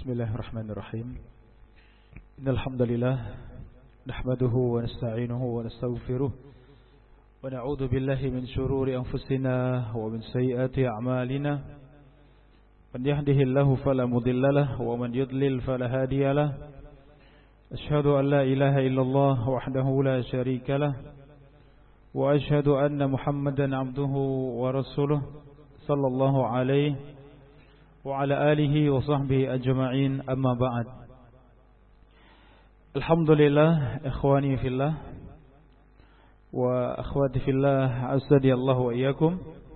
Bismillahirrahmanirrahim. Innal hamdalillah nahmaduhu wa nasta'inuhu wa nastaghfiruh wa na'udzu billahi min shururi anfusina wa min sayyiati a'malina. Man yahdihillahu fala mudilla lahu wa man yudlil fala hadiya lahu. Asyhadu an la ilaha illallah wahdahu la syarika lah wa asyhadu anna Muhammadan 'abduhu wa rasuluh sallallahu alaihi wa ala alihi wa sahbihi ajma'in, amma ba'd. Alhamdulillah, ikhwani fillah wa akhwati fillah, azadiyallahu wa iyyakum.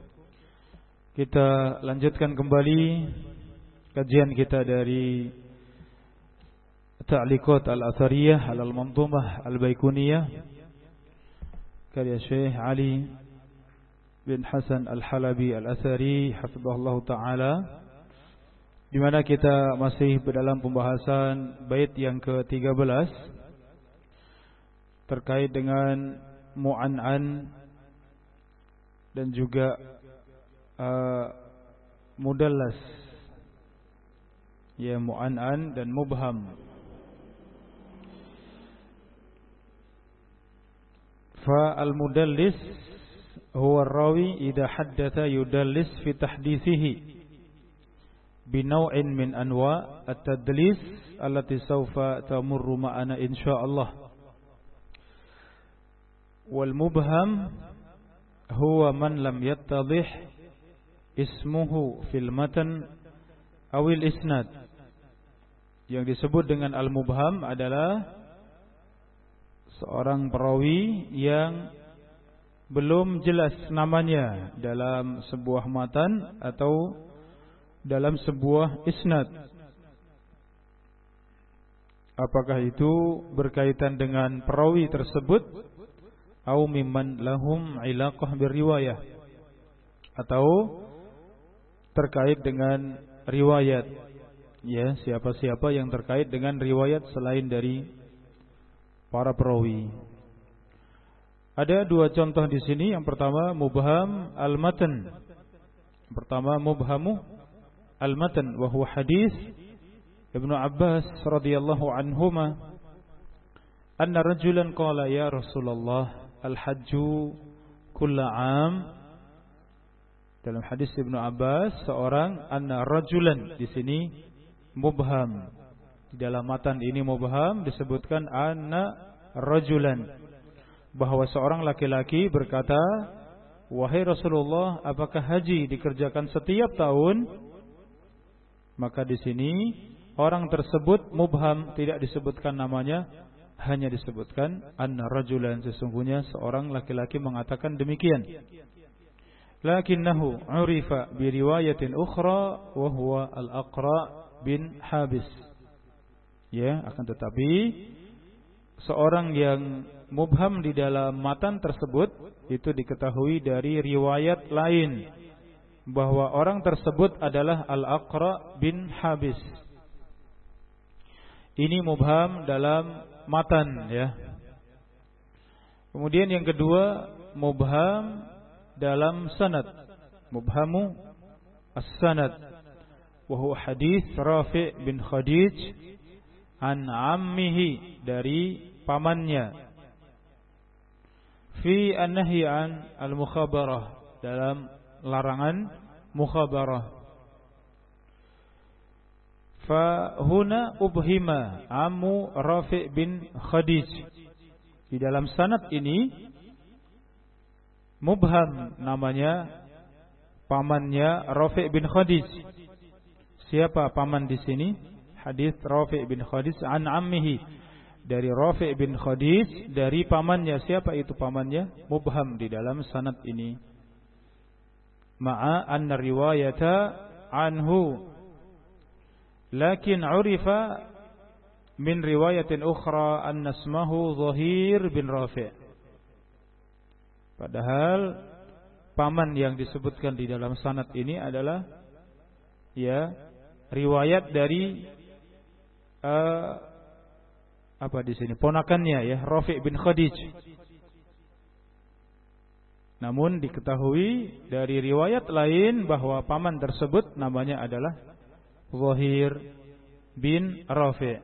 Kita lanjutkan kembali kajian kita dari Ta'liqat al-Athariyah al-Manzumah al-Baikuniyah karya Syekh Ali bin Hasan al-Halabi al-Athari hafizahullah ta'ala, di mana kita masih dalam pembahasan bait yang ke-13 terkait dengan mu'an'an dan juga mudallas, ya, mu'an'an dan mubham. Fa al-mudallis huwa ar-rawi idza haddatha yudallis fi tahdithihi binaw'in min anwa' at-tadlis allati sawfa tamurru ma'ana insyaallah. Wal mubham huwa man lam yattadih ismuhu fil matan awil isnad. Yang disebut dengan al-mubham adalah seorang perawi yang belum jelas namanya dalam sebuah matan atau dalam sebuah isnad. Apakah itu berkaitan dengan perawi tersebut atau mimman lahum ilaqah birriwayah, atau terkait dengan riwayat, ya, siapa-siapa yang terkait dengan riwayat selain dari para perawi. Ada dua contoh di sini. Yang pertama mubham al-matan. Pertama mubhamu al-matan wa huwa hadis Ibnu Abbas radhiyallahu anhuma anna rajulan qala ya Rasulullah al-hajju kulla am. Dalam hadis Ibnu Abbas, seorang anna rajulan di sini mubham. Di dalam matan ini mubham disebutkan anna rajulan, bahwa seorang laki-laki berkata, wahai Rasulullah, apakah haji dikerjakan setiap tahun? Maka di sini orang tersebut mubham, tidak disebutkan namanya, hanya disebutkan anna rajulan, sesungguhnya seorang laki-laki mengatakan demikian. Lakinnahu urifa bi riwayatin ukhra wa huwa al-Aqra bin Habis. Ya, akan tetapi seorang yang mubham di dalam matan tersebut itu diketahui dari riwayat lain bahwa orang tersebut adalah Al-Aqra bin Habis. Ini mubham dalam matan, ya. Kemudian yang kedua mubham dalam sanad. Mubhamu as-sanad wa huwa hadis Rafi' bin Khadij an ammihi, dari pamannya, fi an-nahyi an al-mukhabarah, dalam larangan mukhabarah. Fa huna ubhima ammu Rafi' bin Khadij. Di dalam sanad ini mubham namanya pamannya Rafi' bin Khadij. Siapa paman di sini? Hadis Rafi' bin Khadij an ammihi, dari Rafi' bin Khadij dari pamannya. Siapa itu pamannya? Mubham di dalam sanad ini. Ma'a anna riwayata anhu, lakin urifa min riwayatin ukhra anna ismahu Zahir bin Rafi'. Padahal paman yang disebutkan di dalam sanad ini adalah, ya, riwayat dari apa di sini? Ponakannya, ya, Rafi' bin Khadij. Namun diketahui dari riwayat lain bahwa paman tersebut namanya adalah Zahir bin Rafi'.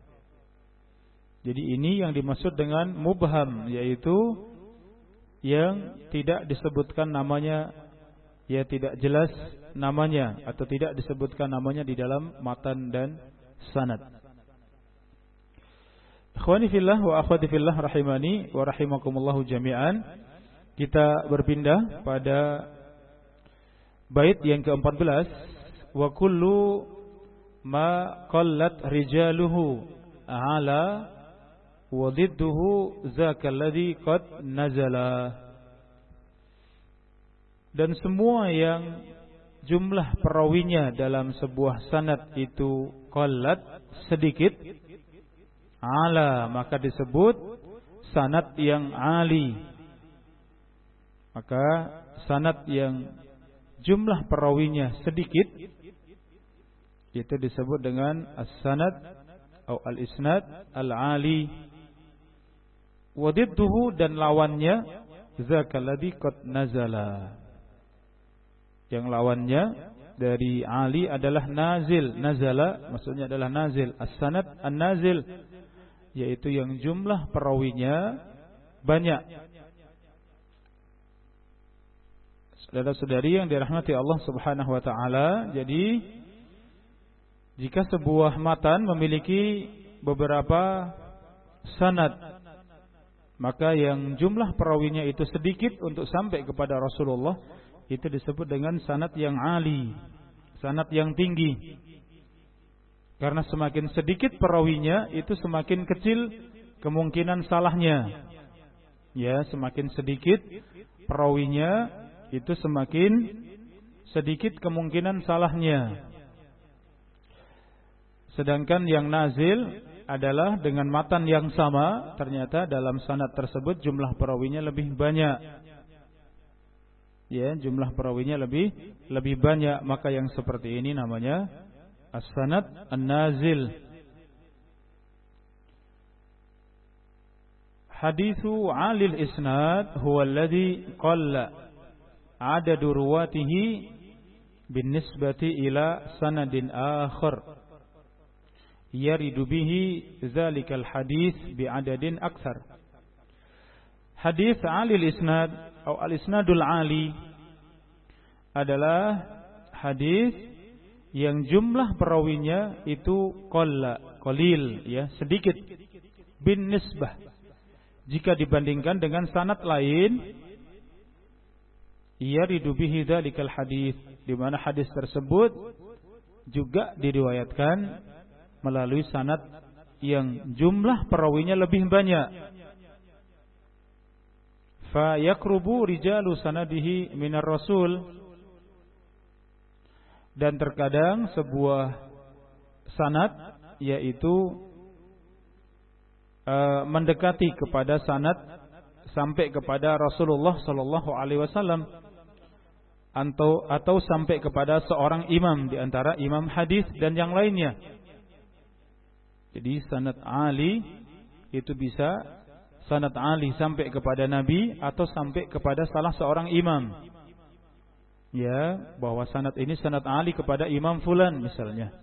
Jadi ini yang dimaksud dengan mubham, yaitu yang tidak disebutkan namanya, ya tidak jelas namanya atau tidak disebutkan namanya di dalam matan dan sanad. Ikhwani fillah wa akhwati fillah rahimani wa rahimakumullahu jami'an. Kita berpindah pada bait yang ke-14, wa kullu ma qallat rijaluhu ala wa dhidduhu zakal ladzi qad nazala. Dan semua yang jumlah perawinya dalam sebuah sanad itu qallat, sedikit, ala, maka disebut sanad yang ali. Maka sanad yang jumlah perawinya sedikit itu disebut dengan as-sanad atau al-isnad al-ali. Wadidduhu, dan lawannya zakal ladzi qad nazala. Yang lawannya dari ali adalah nazil. Nazala maksudnya adalah nazil. As-sanad an-nazil, yaitu yang jumlah perawinya banyak. Saudara-saudari yang dirahmati Allah Subhanahu wa taala, jadi jika sebuah matan memiliki beberapa sanad, maka yang jumlah perawinya itu sedikit untuk sampai kepada Rasulullah, itu disebut dengan sanad yang ali, sanad yang tinggi. Karena semakin sedikit perawinya, itu semakin kecil kemungkinan salahnya. Ya, semakin sedikit perawinya, itu semakin sedikit kemungkinan salahnya. Sedangkan yang nazil adalah dengan matan yang sama, ternyata dalam sanad tersebut jumlah perawinya lebih banyak. Ya, jumlah perawinya lebih banyak, maka yang seperti ini namanya as-sanad an-nazil. Hadithu 'alil isnad huwa alladhi qalla 'adadu ruwatihi binisbati ila sanadin akhar yaridu bihi zalikal hadis bi'adadin aktsar. Hadis 'alil isnad atau al-isnadul 'ali adalah hadis yang jumlah perawinya itu qalil, ya, sedikit, bin nisbah, jika dibandingkan dengan sanad lain, yaridu bihi dzalikal hadis, di mana hadis tersebut juga diriwayatkan melalui sanad yang jumlah perawinya lebih banyak. Fa yakrubu rijalu sanadihi minar rasul, dan terkadang sebuah sanad yaitu mendekati kepada sanad sampai kepada Rasulullah sallallahu alaihi wasallam, atau sampai kepada seorang imam di antara imam hadis dan yang lainnya. Jadi sanad ali itu bisa sanad ali sampai kepada Nabi atau sampai kepada salah seorang imam. Ya, bahwa sanad ini sanad ali kepada imam fulan misalnya.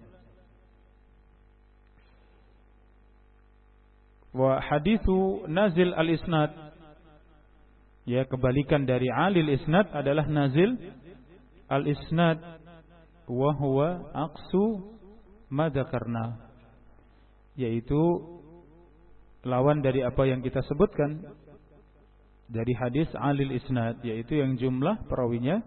Wa hadithu nazil al-isnad, ya, kebalikan dari alil isnad adalah nazil al-isnad, wa huwa aqsu ma dzakarna, yaitu lawan dari apa yang kita sebutkan dari hadis alil isnad, yaitu yang jumlah perawinya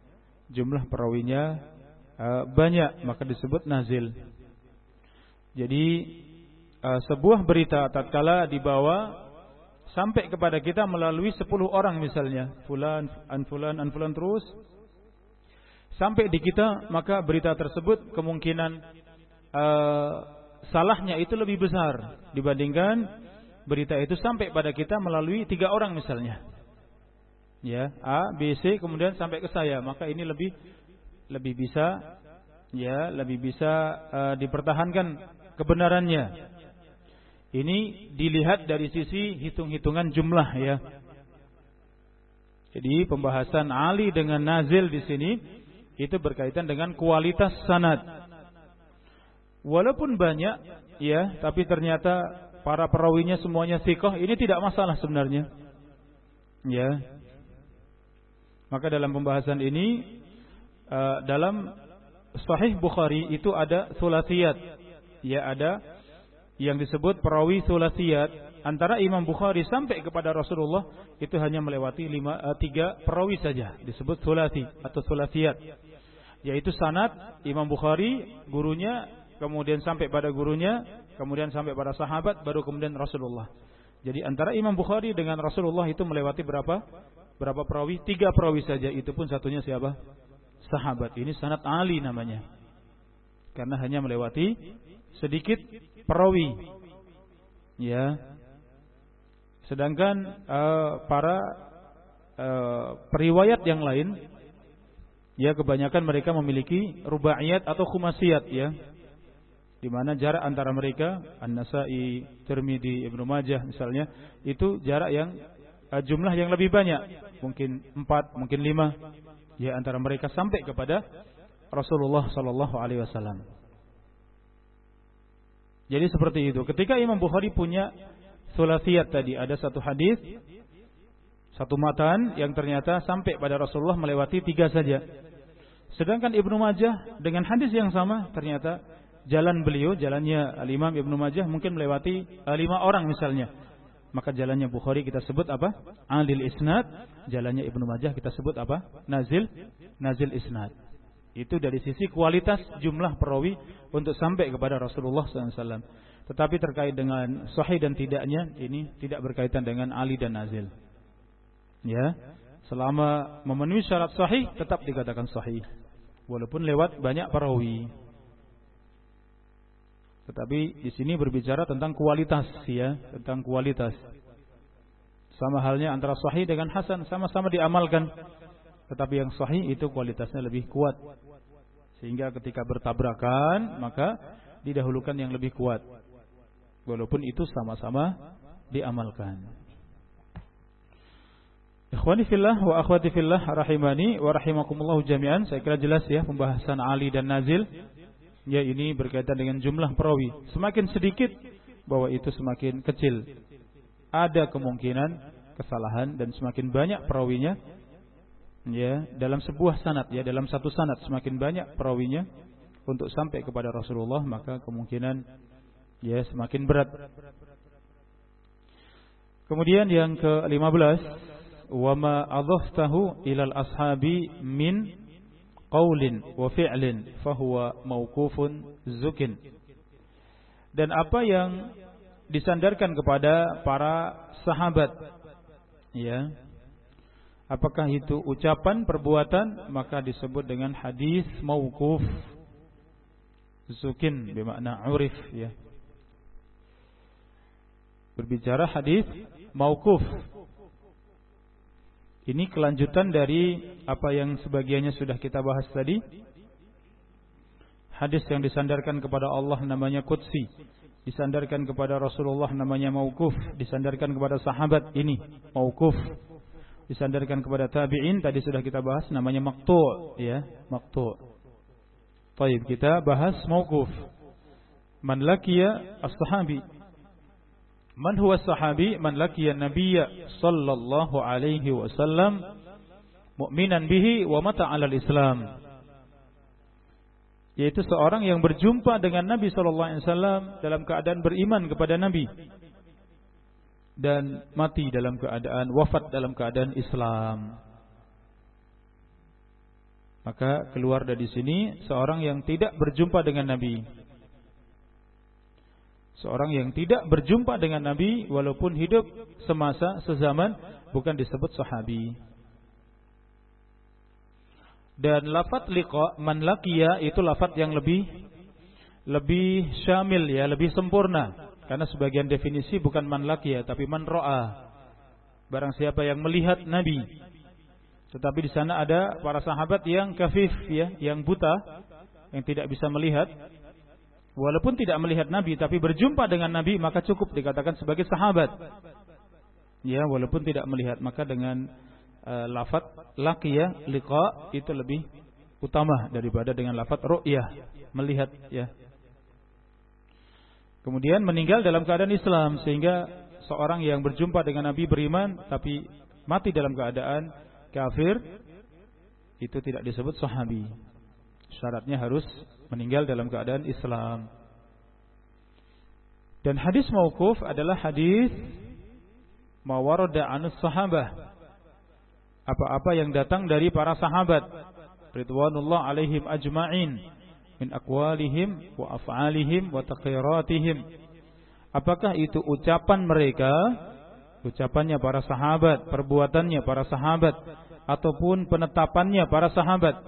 banyak, maka disebut nazil. Jadi sebuah berita tatkala dibawa sampai kepada kita melalui 10 orang misalnya, fulan an fulan terus sampai di kita, maka berita tersebut kemungkinan salahnya itu lebih besar dibandingkan berita itu sampai pada kita melalui 3 orang misalnya. Ya, A, B, C kemudian sampai ke saya, maka ini lebih bisa, ya, lebih bisa dipertahankan kebenarannya. Ini dilihat dari sisi hitung-hitungan jumlah, ya. Jadi pembahasan ali dengan nazil di sini itu berkaitan dengan kualitas sanad. walaupun banyak ya, tapi ternyata para perawinya semuanya thiqah, ini tidak masalah sebenarnya. Ya. Maka dalam pembahasan ini dalam Sahih Bukhari itu ada thulathiyat. Ya, ada yang disebut perawi thulathiyat. Antara Imam Bukhari sampai kepada Rasulullah itu hanya melewati 3 perawi saja, disebut thulathi atau thulathiyat. Yaitu sanad Imam Bukhari, gurunya, kemudian sampai pada gurunya, kemudian sampai pada sahabat, baru kemudian Rasulullah. Jadi antara Imam Bukhari dengan Rasulullah itu melewati berapa perawi? 3 perawi saja, itu pun satunya siapa? Sahabat. Ini sanad ali namanya. Karena hanya melewati sedikit perawi. Ya. Sedangkan para periwayat yang lain, ya kebanyakan mereka memiliki rubaiyat atau khumasiyat, ya, di mana jarak antara mereka, An-Nasa'i, Tirmidzi, Ibnu Majah misalnya, itu jarak yang jumlah yang lebih banyak, mungkin 4, mungkin 5, ya, antara mereka sampai kepada Rasulullah sallallahu alaihi wasallam. Jadi seperti itu. Ketika Imam Bukhari punya thulathiyat tadi, ada satu hadis, satu matan yang ternyata sampai pada Rasulullah melewati 3 saja. Sedangkan Ibnu Majah dengan hadis yang sama, ternyata jalannya Al-Imam Ibnu Majah mungkin melewati 5 orang misalnya. Maka jalannya Bukhari kita sebut apa? Alil isnad. Jalannya Ibnu Majah kita sebut apa? Nazil isnad. Itu dari sisi kualitas jumlah perawi untuk sampai kepada Rasulullah SAW. Tetapi terkait dengan sahih dan tidaknya, ini tidak berkaitan dengan ali dan nazil. Ya, selama memenuhi syarat sahih tetap dikatakan sahih, walaupun lewat banyak perawi. Tetapi di sini berbicara tentang kualitas, ya, tentang kualitas. Sama halnya antara sahih dengan hasan, sama-sama diamalkan. Tetapi yang sahih itu kualitasnya lebih kuat. Sehingga ketika bertabrakan, maka didahulukan yang lebih kuat. Walaupun itu sama-sama diamalkan. Ikhwani fillah wa akhwati fillah rahimani wa rahimakumullah jami'an. Saya kira jelas ya pembahasan ali dan nazil. Ya, ini berkaitan dengan jumlah perawi. Semakin sedikit bahwa itu semakin kecil. Ada kemungkinan kesalahan, dan semakin banyak perawinya, ya, dalam sebuah sanad, ya, dalam satu sanad semakin banyak perawinya untuk sampai kepada Rasulullah, maka kemungkinan, ya, semakin berat. Kemudian yang ke-15, wa ma adhaftahu ilal ashabi min qaulin wa fi'lin fahuwa mauqufun zukin. Dan apa yang disandarkan kepada para sahabat, ya, apakah itu ucapan, perbuatan, maka disebut dengan hadis mauquf. Zukin bermakna urif, ya. Berbicara hadis mauquf. Ini kelanjutan dari apa yang sebagiannya sudah kita bahas tadi. Hadis yang disandarkan kepada Allah namanya qudsi, disandarkan kepada Rasulullah namanya mauquf, disandarkan kepada sahabat ini mauquf, disandarkan kepada tabi'in tadi sudah kita bahas namanya maqtu', ya, maqtu'. Baik, kita bahas mauquf. Man laqiya as-sahabi. Man huwa sahabi? Man laqiya nabiyya sallallahu alaihi wasallam mu'minan bihi wa mata 'alal Islam. Yaitu seorang yang berjumpa dengan Nabi sallallahu alaihi wasallam dalam keadaan beriman kepada Nabi dan mati dalam keadaan wafat dalam keadaan Islam. Maka keluar dari sini seorang yang tidak berjumpa dengan Nabi. Seorang yang tidak berjumpa dengan Nabi walaupun hidup semasa, sezaman, bukan disebut sahabi. Dan lafaz liqa, man laqiya, itu lafaz yang lebih syamil, ya, lebih sempurna. Karena sebagian definisi bukan man laqiya tapi man ra'a. Barang siapa yang melihat Nabi. Tetapi di sana ada para sahabat yang kafif, ya, yang buta, yang tidak bisa melihat. Walaupun tidak melihat Nabi tapi berjumpa dengan Nabi, maka cukup dikatakan sebagai sahabat. Ya, walaupun tidak melihat, maka dengan lafaz laqiya, liqa, itu lebih utama daripada dengan lafaz ru'yah, melihat, ya. Kemudian meninggal dalam keadaan Islam, sehingga seorang yang berjumpa dengan Nabi beriman tapi mati dalam keadaan kafir itu tidak disebut sahabi. Syaratnya harus meninggal dalam keadaan Islam. Dan hadis mauquf adalah hadis ma warada 'anus sahabah. Apa-apa yang datang dari para sahabat ridwanullah alaihim ajma'in min aqwalihim wa af'alihim wa taqriratihim. Apakah itu ucapan mereka, ucapannya para sahabat, perbuatannya para sahabat, ataupun penetapannya para sahabat,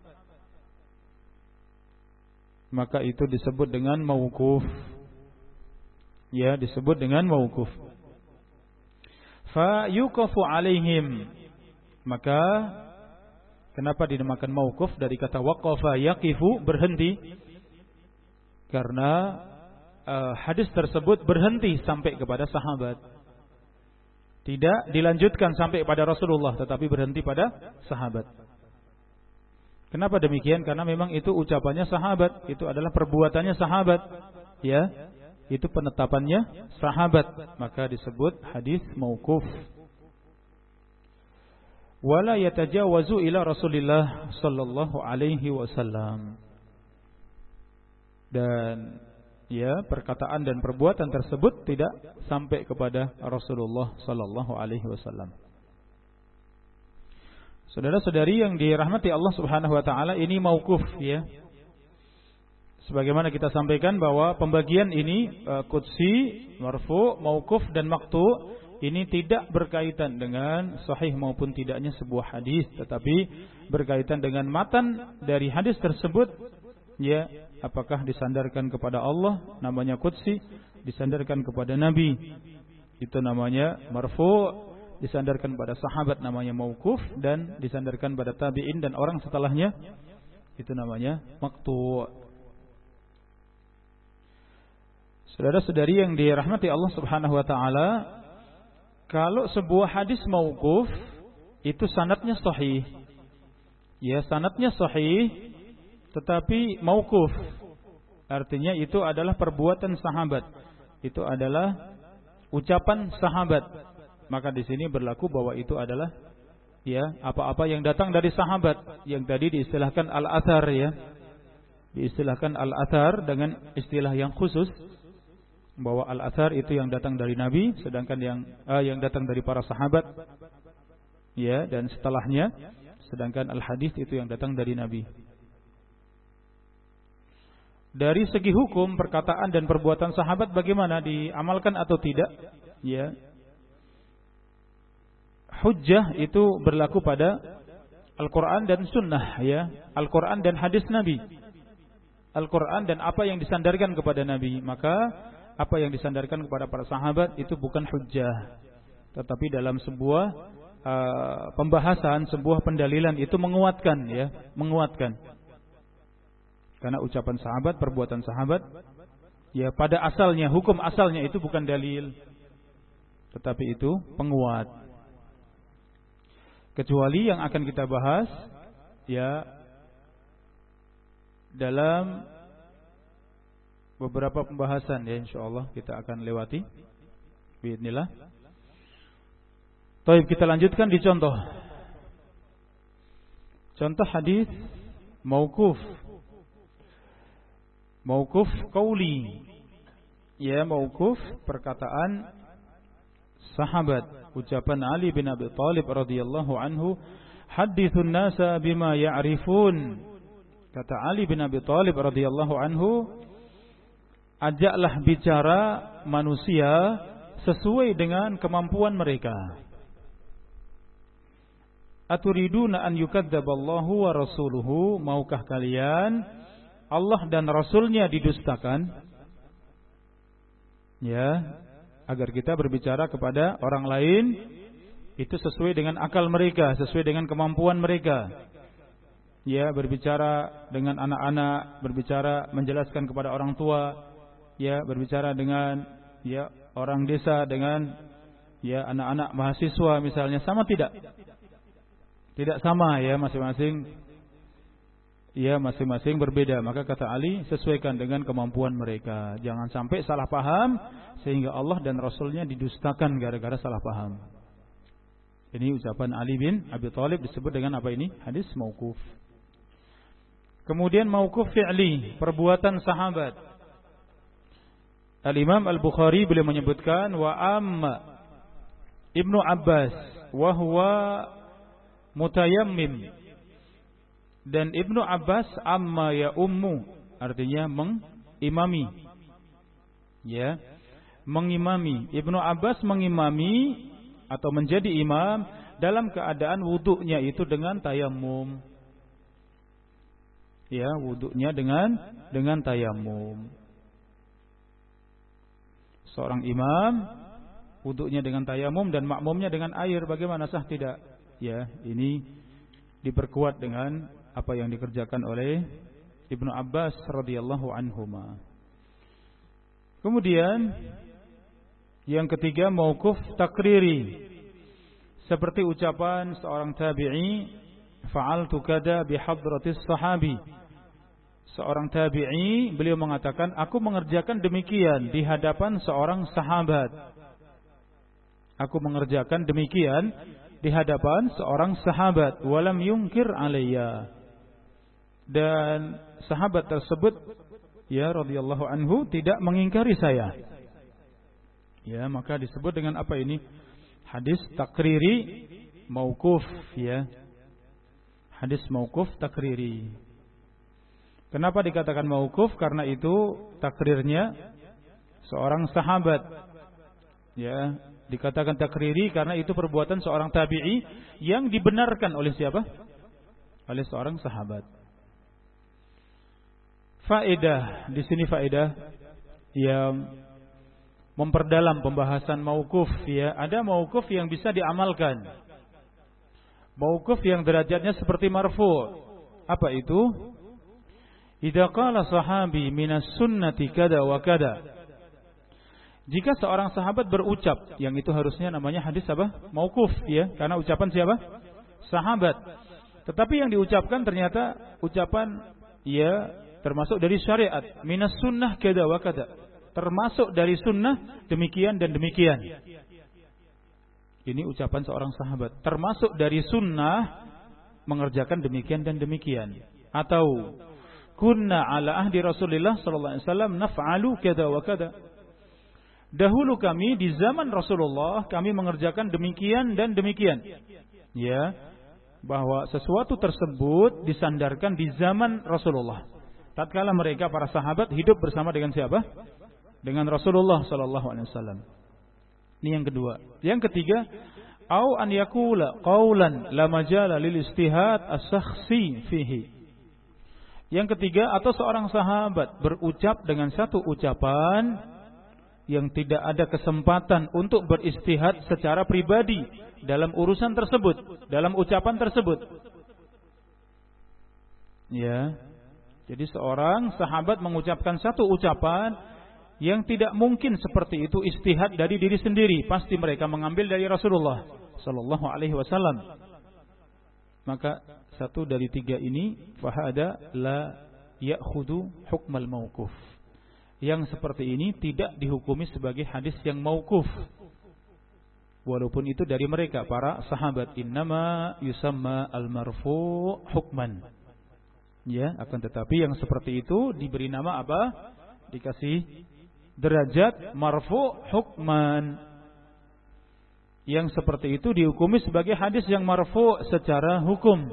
maka itu disebut dengan mauquf. Ya, disebut dengan mauquf. Fa yuqafu alaihim. Maka kenapa dinamakan mauquf dari kata waqafa yaqifu, berhenti? Karena hadis tersebut berhenti sampai kepada sahabat. Tidak dilanjutkan sampai pada Rasulullah, tetapi berhenti pada sahabat. Kenapa demikian? Karena memang itu ucapannya sahabat, itu adalah perbuatannya sahabat, ya. Itu penetapannya sahabat, maka disebut hadis mauquf. Wala yatajawazu ila Rasulillah sallallahu alaihi wasallam. Dan ya, perkataan dan perbuatan tersebut tidak sampai kepada Rasulullah sallallahu alaihi wasallam. Saudara-saudari yang dirahmati Allah Subhanahu wa taala, ini mauquf, ya. Sebagaimana kita sampaikan bahwa pembagian ini qudsi, marfu, mauquf dan maqtu ini tidak berkaitan dengan sahih maupun tidaknya sebuah hadis, tetapi berkaitan dengan matan dari hadis tersebut, ya, apakah disandarkan kepada Allah, namanya qudsi, disandarkan kepada Nabi, itu namanya marfu, disandarkan pada sahabat namanya mauquf, dan disandarkan pada tabi'in dan orang setelahnya itu namanya maqtu. Saudara-saudari yang dirahmati Allah Subhanahu wa taala, kalau sebuah hadis mauquf itu sanadnya sahih. Ya, sanadnya sahih tetapi mauquf. Artinya itu adalah perbuatan sahabat. Itu adalah ucapan sahabat. Maka di sini berlaku bahwa itu adalah ya, apa-apa yang datang dari sahabat, yang tadi diistilahkan al-athar, ya. Diistilahkan al-athar dengan istilah yang khusus, bahwa al-athar itu yang datang dari Nabi, sedangkan yang datang dari para sahabat, ya, dan setelahnya, sedangkan al-hadis itu yang datang dari Nabi. Dari segi hukum, perkataan dan perbuatan sahabat bagaimana, diamalkan atau tidak? Ya, hujjah itu berlaku pada Al-Quran dan Sunnah, ya, Al-Quran dan hadis Nabi, Al-Quran dan apa yang disandarkan kepada Nabi. Maka apa yang disandarkan kepada para sahabat itu bukan hujjah, tetapi dalam sebuah pembahasan, sebuah pendalilan itu menguatkan, ya, menguatkan. Karena ucapan sahabat, perbuatan sahabat, ya, pada asalnya, hukum asalnya itu bukan dalil, tetapi itu penguat. Kecuali yang akan kita bahas, ya, dalam beberapa pembahasan, ya, insyaallah kita akan lewati biidznillah. Baik, kita lanjutkan di contoh. Contoh hadis mauquf. Mauquf qauli. Ya, mauquf perkataan sahabat, ucapan Ali bin Abi Thalib radhiyallahu anhu, hadithun nasa bima ya'rifun. Kata Ali bin Abi Thalib radhiyallahu anhu, ajaklah bicara manusia sesuai dengan kemampuan mereka. Aturiduna an yukadzaballahu wa rasuluhu, maukah kalian Allah dan Rasulnya didustakan? Ya, agar kita berbicara kepada orang lain itu sesuai dengan akal mereka, sesuai dengan kemampuan mereka. Ya, berbicara dengan anak-anak, berbicara menjelaskan kepada orang tua, ya, berbicara dengan, ya, orang desa, dengan, ya, anak-anak mahasiswa misalnya, sama tidak? Tidak sama, ya, masing-masing, ya masing-masing berbeda. Maka kata Ali, sesuaikan dengan kemampuan mereka. Jangan sampai salah paham sehingga Allah dan Rasulnya didustakan gara-gara salah paham. Ini ucapan Ali bin Abi Thalib disebut dengan apa ini? Hadis mauquf. Kemudian mauquf fi'li, perbuatan sahabat. Al-Imam Al-Bukhari beliau menyebutkan wa amma Ibnu Abbas wa huwa mutayammim. Dan Ibnu Abbas amma ya ummu, artinya mengimami. Ya, mengimami. Ibnu Abbas mengimami atau menjadi imam dalam keadaan wudunya itu dengan tayammum. Ya, wudunya dengan tayammum. Seorang imam wudunya dengan tayammum dan makmumnya dengan air, bagaimana, sah tidak? Ya, ini diperkuat dengan apa yang dikerjakan oleh Ibnu Abbas radhiyallahu anhuma. Kemudian yang ketiga mauquf takriri, seperti ucapan seorang tabi'i, fa'altu kada bihadratis sahabi. Seorang tabi'i beliau mengatakan, aku mengerjakan demikian di hadapan seorang sahabat. Aku mengerjakan demikian di hadapan seorang sahabat, walam yungkir alayya. Dan sahabat tersebut, ya radhiyallahu anhu, tidak mengingkari saya. Ya, maka disebut dengan apa ini? Hadis takriri mauquf, ya. Hadis mauquf takriri. Kenapa dikatakan mauquf? Karena itu takrirnya seorang sahabat. Ya, dikatakan takriri karena itu perbuatan seorang tabi'i yang dibenarkan oleh siapa? Oleh seorang sahabat. Faedah, di sini faedah yang memperdalam pembahasan mauquf, ya. Ada mauquf yang bisa diamalkan. Mauquf yang derajatnya seperti marfu'. Apa itu? Idza qala sahabi minas sunnati kada wa kada. Jika seorang sahabat berucap, yang itu harusnya namanya hadis apa? Mauquf, ya, karena ucapan siapa? Sahabat. Tetapi yang diucapkan ternyata ucapan, ya, termasuk dari syariat, minas sunnah kada wa kada, termasuk dari sunnah demikian dan demikian. Ini ucapan seorang sahabat, termasuk dari sunnah mengerjakan demikian dan demikian. Atau kunna ala ahdi Rasulullah sallallahu alaihi wasallam naf'alu kada wa kada. Dahulu kami di zaman Rasulullah kami mengerjakan demikian dan demikian. Ya, bahwa sesuatu tersebut disandarkan di zaman Rasulullah. Tatkala mereka para sahabat hidup bersama dengan siapa? Dengan Rasulullah sallallahu alaihi wasallam. Ini yang kedua. Yang ketiga, au an yaqula qaulan la majala lil istihad as-shakhsi fihi. Yang ketiga, atau seorang sahabat berucap dengan satu ucapan yang tidak ada kesempatan untuk beristihad secara pribadi dalam urusan tersebut, dalam ucapan tersebut. Ya. Jadi seorang sahabat mengucapkan satu ucapan yang tidak mungkin seperti itu istihad dari diri sendiri, pasti mereka mengambil dari Rasulullah sallallahu alaihi wasallam. Maka satu dari tiga ini fahada la ya'khudhu hukmal mauquf. Yang seperti ini tidak dihukumi sebagai hadis yang mauquf. Walaupun itu dari mereka para sahabat, innama yusamma al-marfu' hukman. Ya, akan tetapi yang seperti itu diberi nama apa? Dikasih derajat marfu' hukman. Yang seperti itu dihukumi sebagai hadis yang marfu' secara hukum.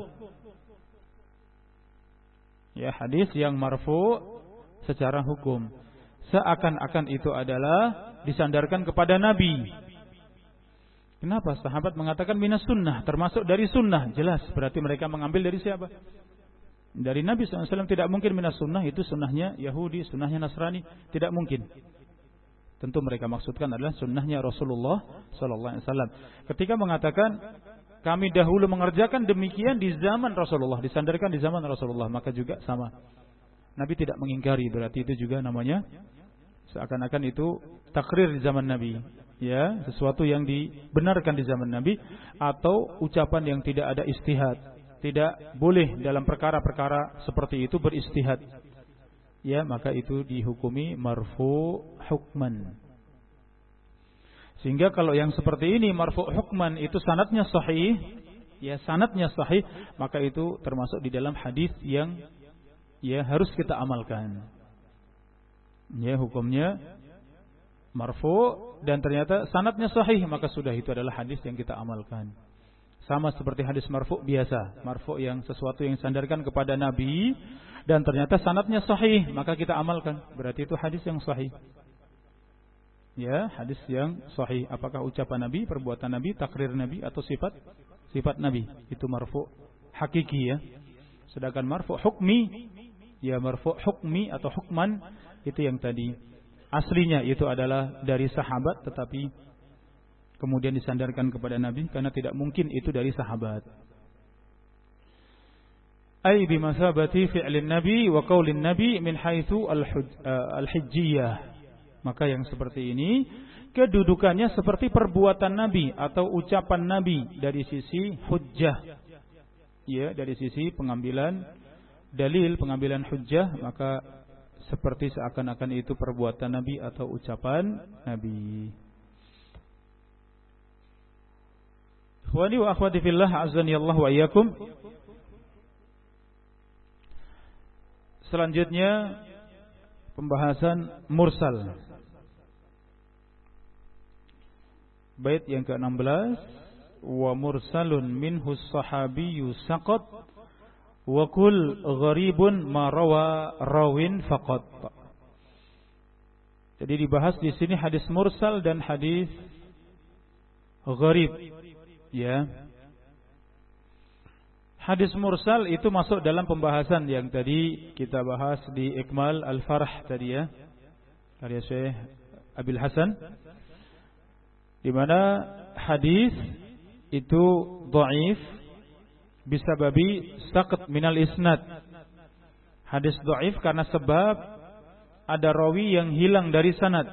Ya, hadis yang marfu' secara hukum. Seakan-akan itu adalah disandarkan kepada Nabi. Kenapa? Sahabat mengatakan minas sunnah, termasuk dari sunnah. Jelas, berarti mereka mengambil dari siapa? Dari Nabi SAW. Tidak mungkin minas sunnah itu sunnahnya Yahudi, sunnahnya Nasrani. Tidak mungkin. Tentu mereka maksudkan adalah sunnahnya Rasulullah SAW. Ketika mengatakan kami dahulu mengerjakan demikian di zaman Rasulullah, disandarkan di zaman Rasulullah, maka juga sama. Nabi tidak mengingkari, berarti itu juga namanya seakan-akan itu takrir di zaman Nabi. Ya, sesuatu yang dibenarkan di zaman Nabi, atau ucapan yang tidak ada istihad, tidak boleh dalam perkara-perkara seperti itu beristihad, ya, maka itu dihukumi marfu hukman. Sehingga kalau yang seperti ini marfu hukman itu sanadnya sahih, ya sanadnya sahih, maka itu termasuk di dalam hadis yang ya harus kita amalkan. Ya, hukumnya marfu dan ternyata sanadnya sahih, maka sudah itu adalah hadis yang kita amalkan. Sama seperti hadis marfu biasa, marfu yang sesuatu yang sandarkan kepada Nabi dan ternyata sanadnya sahih, maka kita amalkan. Berarti itu hadis yang sahih. Ya, hadis yang sahih. Apakah ucapan Nabi, perbuatan Nabi, takrir Nabi atau sifat Nabi? Itu marfu hakiki ya. Sedangkan marfu hukmi, ya marfu hukmi atau hukman itu yang tadi aslinya itu adalah dari sahabat tetapi kemudian disandarkan kepada Nabi karena tidak mungkin itu dari sahabat. Ai bimasabati fi'lin Nabi wa qaulin Nabi min haitsu al-hijjiyah. Maka yang seperti ini kedudukannya seperti perbuatan Nabi atau ucapan Nabi dari sisi hujjah. Ya, dari sisi pengambilan dalil, pengambilan hujjah, maka seperti seakan-akan itu perbuatan Nabi atau ucapan Nabi. Ikhwani wa akhwati fillah, azani Allah wa iyyakum. Selanjutnya pembahasan mursal. Bait yang ke-16, wa mursalun minhu sahabiyyu saqat wa kul gharibun ma rawa rawin faqat. Jadi dibahas di sini hadis mursal dan hadis gharib, ya. Hadis mursal itu masuk dalam pembahasan yang tadi kita bahas di Ikmal Al-Farh tadi ya, karya Syekh Abil Hasan, di mana hadis itu dhaif bisababi saqat minal isnad. Hadis dhaif karena sebab ada rawi yang hilang dari sanad.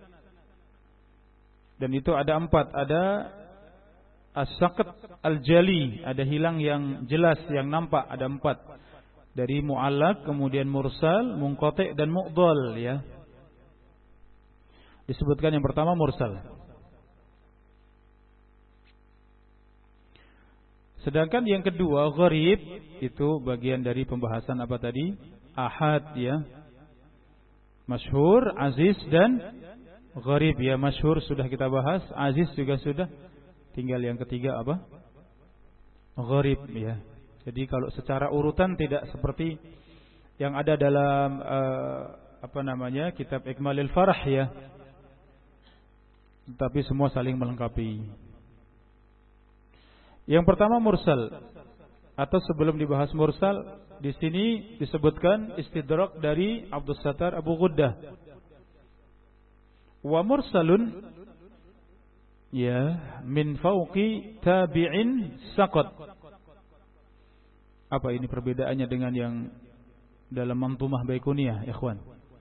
Dan itu ada 4, ada as-saqat al-jali, ada hilang yang jelas, yang nampak, ada 4. Dari mu'allaq, kemudian mursal, munqati' dan mu'dhal ya. Disebutkan yang pertama mursal. Sedangkan yang kedua gharib, itu bagian dari pembahasan apa tadi? Ahad ya. Masyhur, aziz dan gharib ya. Masyhur sudah kita bahas, aziz juga sudah. Tinggal yang ketiga apa? Gharib ya. Jadi kalau secara urutan tidak seperti yang ada dalam kitab Ikmalil Farah ya. Tapi semua saling melengkapi. Yang pertama mursal, atau sebelum dibahas mursal, di sini disebutkan istidrak dari Abdus Sattar Abu Ghuddah. Wa mursalun ya min fauqi tabi'in saqat. Apa ini perbedaannya dengan yang dalam Manzumah Baiquniyah, ikhwan?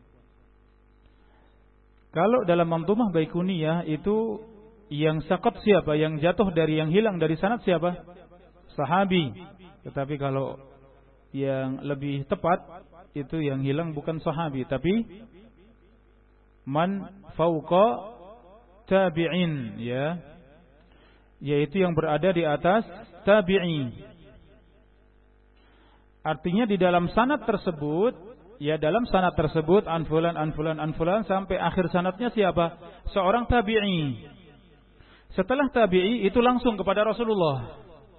Kalau dalam Manzumah Baiquniyah itu yang saqat siapa? Yang jatuh dari, yang hilang dari sanad siapa? Sahabi. Tetapi kalau yang lebih tepat itu yang hilang bukan sahabi, tapi man fauqa tabi'in ya. Yaitu yang berada di atas tabi'i. Artinya di dalam sanad tersebut, ya dalam sanad tersebut an fulan sampai akhir sanadnya siapa? Seorang tabi'i. Setelah tabi'i itu langsung kepada Rasulullah.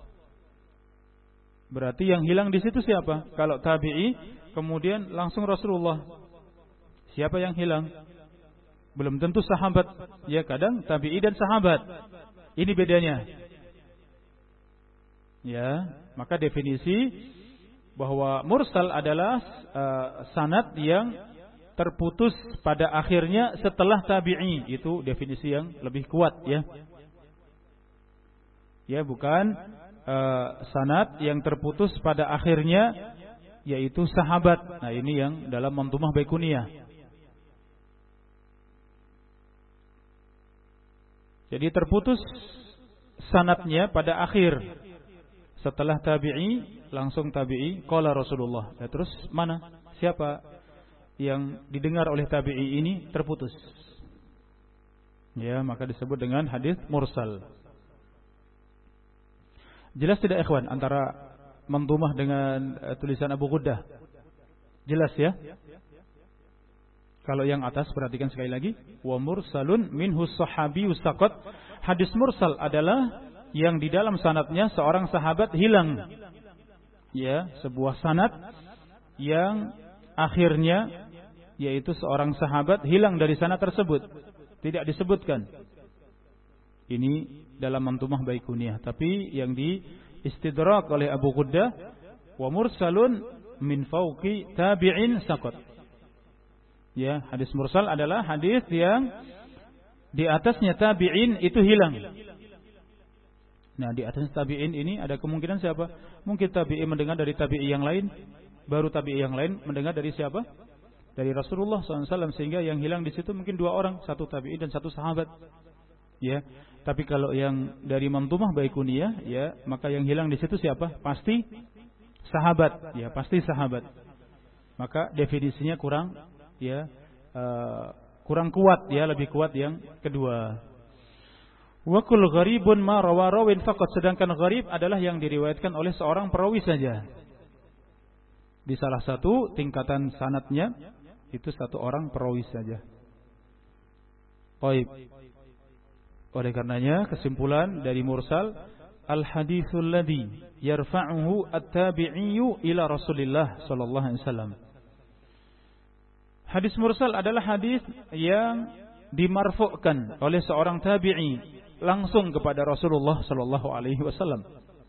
Berarti yang hilang di situ siapa? Kalau tabi'i kemudian langsung Rasulullah. Siapa yang hilang? Belum tentu sahabat. Ya kadang tabi'i dan sahabat. Ini bedanya. Ya, maka definisi bahwa mursal adalah sanad yang terputus pada akhirnya setelah tabi'i. Itu definisi yang lebih kuat ya. Ya, bukan sanad yang terputus pada akhirnya yaitu sahabat. Nah, ini yang dalam Manzumah Baiquniyah. Jadi terputus sanadnya pada akhir setelah tabi'i langsung tabi'i qala Rasulullah. Ya, terus mana? Siapa yang didengar oleh tabi'i ini terputus? Ya, maka disebut dengan hadis mursal. Jelas tidak ikhwan antara manzumah dengan tulisan Abu Ghuddah? Jelas ya? Kalau yang atas perhatikan sekali lagi, wa mursalun minhu sahabiyus saqat. Hadis mursal adalah yang di dalam sanadnya seorang sahabat hilang. Ya, sebuah sanad yang akhirnya yaitu seorang sahabat hilang dari sanad tersebut. Tidak disebutkan. Ini dalam manzumah Baiquniyah, tapi yang diistidrak oleh Abu Ghuddah wa mursalun min fawqi tabi'in saqat. Ya, hadis mursal adalah hadis yang di atasnya tabi'in itu hilang. Nah, di atas tabi'in ini ada kemungkinan siapa? Mungkin tabi'in mendengar dari tabi'i yang lain, baru tabi'i yang lain mendengar dari siapa? Dari Rasulullah SAW, sehingga yang hilang di situ mungkin dua orang, satu tabi'i dan satu sahabat. Ya, tapi kalau yang dari manzumah Baiquniyah, ya, maka yang hilang di situ siapa? Pasti sahabat. Ya, pasti sahabat. Maka definisinya kurang kuat, ya, lebih kuat yang kedua. Wa kul gharibun ma rawin faqat, sedangkan gharib adalah yang diriwayatkan oleh seorang perawi saja. Di salah satu tingkatan sanadnya itu satu orang perawi saja. Baik. Oleh karenanya kesimpulan dari mursal, al haditsul ladzi yarfa'uhu at-tabi'iyyu ila Rasulillah sallallahu alaihi wasallam. Hadis mursal adalah hadis yang dimarfu'kan oleh seorang tabi'i langsung kepada Rasulullah sallallahu alaihi wasallam.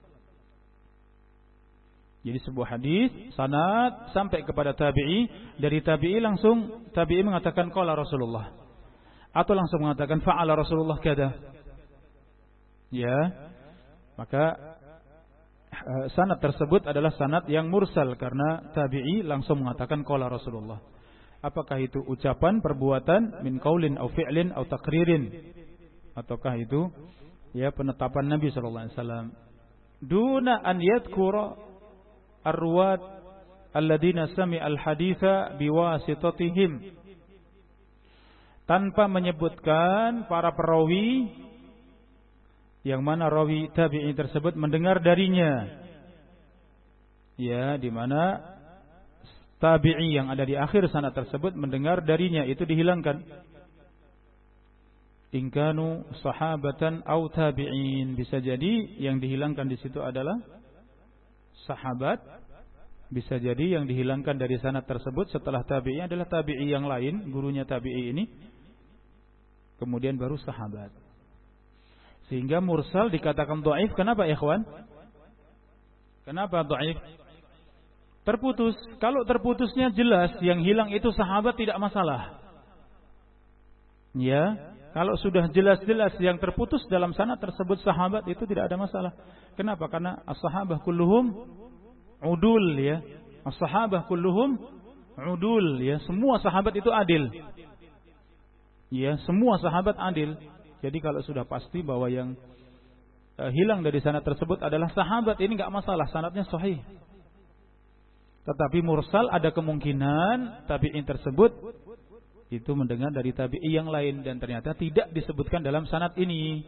Jadi sebuah hadis sanad sampai kepada tabi'i, dari tabi'i langsung tabi'i mengatakan qala Rasulullah, atau langsung mengatakan fa'ala Rasulullah kada. Ya. Maka sanad tersebut adalah sanad yang mursal karena tabi'i langsung mengatakan qala Rasulullah. Apakah itu ucapan, perbuatan, min qaulin au fi'lin au taqririn, ataukah itu ya penetapan Nabi sallallahu alaihi wasallam. Duna an yadhkura arwat alladziina sami'al haditsa biwasitatihim, tanpa menyebutkan para perawi yang mana rawi tabi'i tersebut mendengar darinya. Ya, di mana tabi'i yang ada di akhir sanad tersebut mendengar darinya, itu dihilangkan. In kanu sahabatan au tabi'in, bisa jadi yang dihilangkan di situ adalah sahabat, bisa jadi yang dihilangkan dari sanad tersebut setelah tabi'i adalah tabi'i yang lain, gurunya tabi'i ini, kemudian baru sahabat. Sehingga mursal dikatakan dhaif. Kenapa ikhwan? Kenapa dhaif? Terputus. Kalau terputusnya jelas yang hilang itu sahabat, tidak masalah. Ya, kalau sudah jelas-jelas yang terputus dalam sanad tersebut sahabat, itu tidak ada masalah. Kenapa? Karena as-sahabah kulluhum udul, ya. As-sahabah kulluhum udul, ya. Semua sahabat itu adil. Ya, semua sahabat adil. Jadi kalau sudah pasti bahwa yang hilang dari sanad tersebut adalah sahabat, ini enggak masalah, sanadnya sahih. Tetapi mursal ada kemungkinan tabi'in tersebut itu mendengar dari tabi'i yang lain dan ternyata tidak disebutkan dalam sanad ini.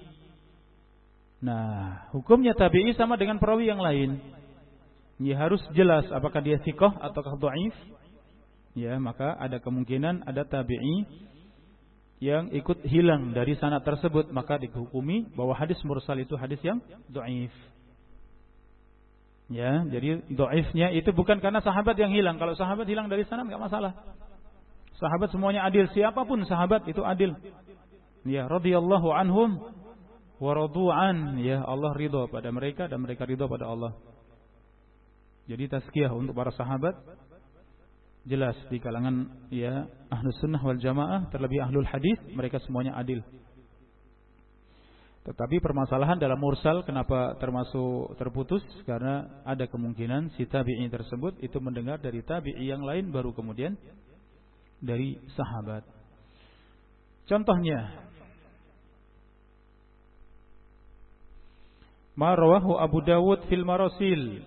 Nah, hukumnya tabi'i sama dengan perawi yang lain. Ya, harus jelas apakah dia thiqah ataukah dhaif. Ya, maka ada kemungkinan ada tabi'i yang ikut hilang dari sanad tersebut, maka dihukumi bahwa hadis mursal itu hadis yang dhaif. Ya, jadi dhaifnya itu bukan karena sahabat yang hilang. Kalau sahabat hilang dari sanad enggak masalah. Sahabat semuanya adil, siapapun sahabat itu adil. Ya, radhiyallahu anhum wa radu'an, ya, Allah ridha pada mereka dan mereka ridha pada Allah. Jadi tazkiyah untuk para sahabat jelas di kalangan ya Ahlus Sunnah wal Jamaah, terlebih Ahlul Hadis, mereka semuanya adil. Tetapi permasalahan dalam mursal kenapa termasuk terputus? Karena ada kemungkinan si tabi'i tersebut itu mendengar dari tabi'i yang lain baru kemudian dari sahabat. Contohnya ma rawahu Abu Dawud fil Marasil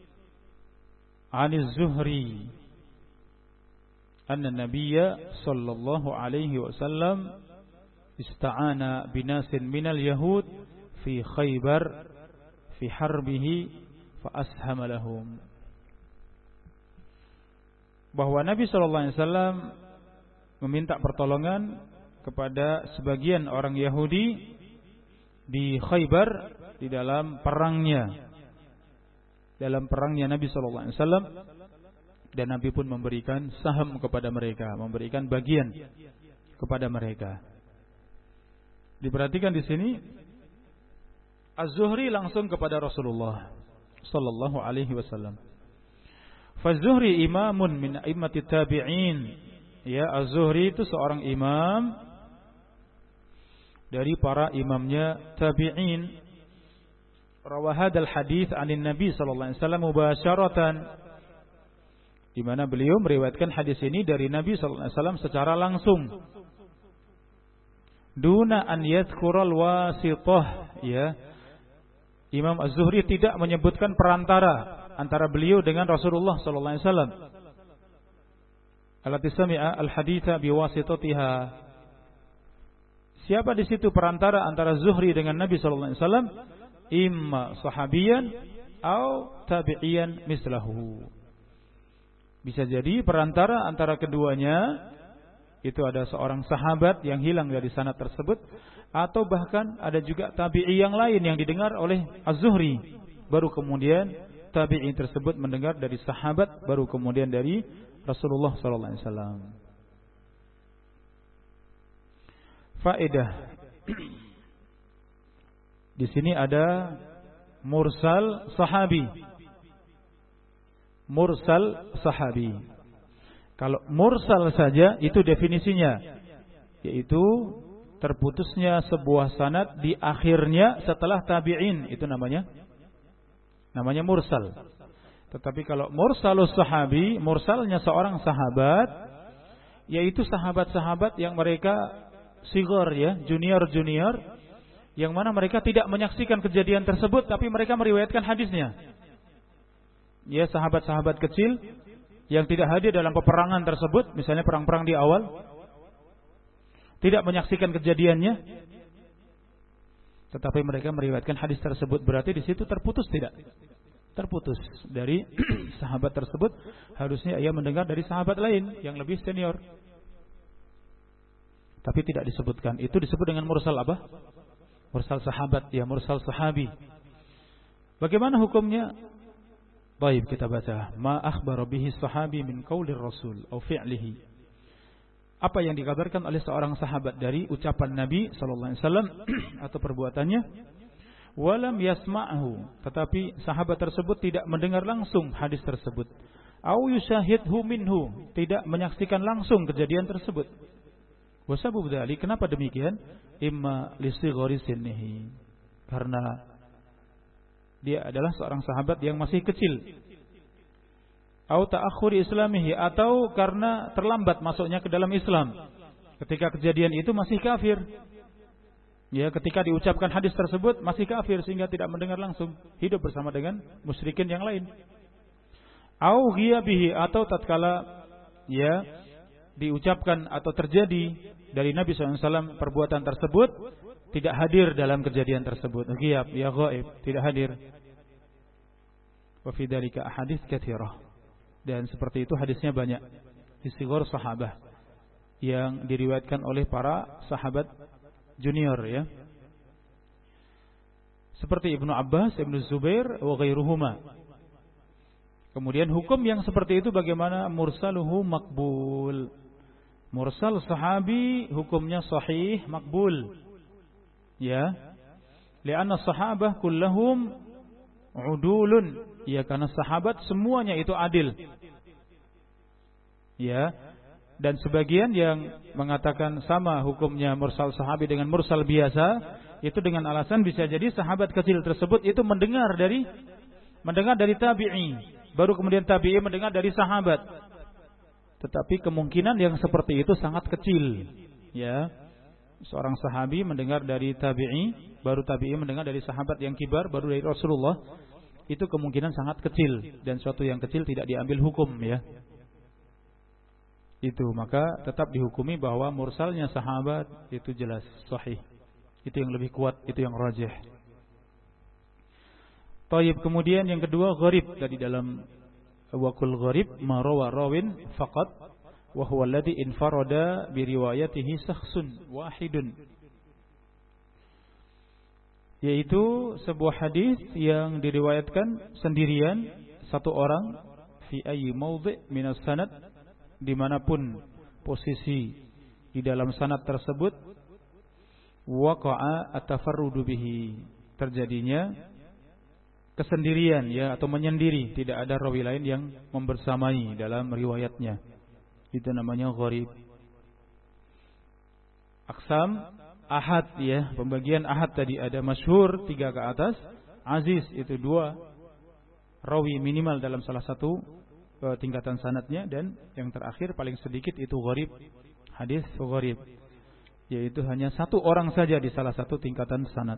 Aniz Zuhri anna Nabiyya sallallahu alaihi wasallam ista'ana binasin minal yahud fi Khaybar fi harbihi fa ashama lahum. Bahwa Nabi sallallahu alaihi wasallam meminta pertolongan kepada sebagian orang Yahudi di Khaybar di dalam perangnya Nabi sallallahu alaihi wasallam, dan Nabi pun memberikan saham kepada mereka, memberikan bagian kepada mereka. Diperhatikan di sini Az-Zuhri langsung kepada Rasulullah sallallahu alaihi wasallam. Faz-Zuhri imamun min a'immati tabi'in. Ya, Az-Zuhri itu seorang imam dari para imamnya tabi'in. Rawa hadzal hadits 'anin Nabi sallallahu alaihi wasallam mubasyaratan. Di mana beliau meriwayatkan hadis ini dari Nabi sallallahu alaihi wasallam secara langsung. Duna an yadhkural wasithah, ya. Imam Az-Zuhri tidak menyebutkan perantara antara beliau dengan Rasulullah sallallahu alaihi wasallam. Allati sami'a al-haditsa biwasitatiha. Siapa di situ perantara antara Zuhri dengan Nabi sallallahu alaihi wasallam? Imma sahabiyan atau tabi'iyan mislahu. Bisa jadi perantara antara keduanya itu ada seorang sahabat yang hilang dari sanad tersebut, atau bahkan ada juga tabi'i yang lain yang didengar oleh Az-Zuhri, baru kemudian tabi'i tersebut mendengar dari sahabat, baru kemudian dari Rasulullah sallallahu alaihi wasallam. Faedah. Di sini ada mursal sahabi. Mursal sahabi. Kalau mursal saja itu definisinya, yaitu terputusnya sebuah sanad di akhirnya setelah tabi'in, itu namanya mursal. Tetapi kalau mursalus sahabi, mursalnya seorang sahabat, yaitu sahabat-sahabat yang mereka sighar, ya, junior, yang mana mereka tidak menyaksikan kejadian tersebut tapi mereka meriwayatkan hadisnya. Ya, sahabat-sahabat kecil yang tidak hadir dalam peperangan tersebut, misalnya perang-perang di awal, tidak menyaksikan kejadiannya, tetapi mereka meriwayatkan hadis tersebut. Berarti di situ terputus tidak? Terputus dari sahabat tersebut. Harusnya ia mendengar dari sahabat lain yang lebih senior, tapi tidak disebutkan. Itu disebut dengan mursal apa? Mursal sahabat, ya, mursal sahabi. Bagaimana hukumnya? Baik, kita baca. Ma akhbara bihi sahabi min qaulir rasul atau fi'lihi. Apa yang dikabarkan oleh seorang sahabat dari ucapan Nabi sallallahu alaihi wasallam atau perbuatannya. Walam yasma'hu, tetapi sahabat tersebut tidak mendengar langsung hadis tersebut. Au yusyahidhu minhu, tidak menyaksikan langsung kejadian tersebut. Wa sabab dzalik, kenapa demikian? Imma li sighari sinnihi, karena dia adalah seorang sahabat yang masih kecil. Au ta'akhuri islamihi, atau karena terlambat masuknya ke dalam Islam. Ketika kejadian itu masih kafir. Ya, ketika diucapkan hadis tersebut masih kafir sehingga tidak mendengar langsung, hidup bersama dengan musyrikin yang lain. Au ghiyabihi, atau tatkala ya diucapkan atau terjadi dari Nabi SAW perbuatan tersebut, tidak hadir dalam kejadian tersebut. Ghiyab, ya ghaib, tidak hadir. Wa fi dzalika ahadits katsirah. Dan seperti itu hadisnya banyak. Istighfar sahabah yang diriwayatkan oleh para sahabat junior, ya. Seperti Ibnu Abbas, Ibnu Zubair wa ghairuhuma. Kemudian hukum yang seperti itu bagaimana? Mursaluhu makbul. Mursal sahabi hukumnya sahih makbul. Ya. Lianna sahabah kullahum udulun. Ya, karena sahabat semuanya itu adil. Ya. Dan sebagian yang mengatakan sama hukumnya mursal sahabi dengan mursal biasa, itu dengan alasan bisa jadi sahabat kecil tersebut itu mendengar dari tabi'i, baru kemudian tabi'i mendengar dari sahabat. Tetapi kemungkinan yang seperti itu sangat kecil, ya. Seorang sahabi mendengar dari tabi'i, baru tabi'i mendengar dari sahabat yang kibar, baru dari Rasulullah, itu kemungkinan sangat kecil, dan suatu yang kecil tidak diambil hukum ya. Itu maka tetap dihukumi bahwa mursalnya sahabat itu jelas sahih. Itu yang lebih kuat, itu yang rajih. Taib, kemudian yang kedua gharib. Tadi dalam wakul gharib ma rawa rawin faqat wa huwa alladhi infarada bi riwayatihi shakhsun wahidun. Yaitu sebuah hadis yang diriwayatkan sendirian satu orang fi ayyi mawdhi' min as-sanad, dimanapun posisi di dalam sanad tersebut, waqa'a at-tafarrudu bihi, terjadinya kesendirian ya, atau menyendiri, tidak ada rawi lain yang membersamai dalam riwayatnya. Itu namanya gharib. Aqsam ahad ya, pembagian ahad tadi ada masyhur 3 ke atas, aziz itu 2 rawi minimal dalam salah satu tingkatan sanadnya, dan yang terakhir paling sedikit itu gharib, hadis gharib, yaitu hanya 1 orang saja di salah satu tingkatan sanad.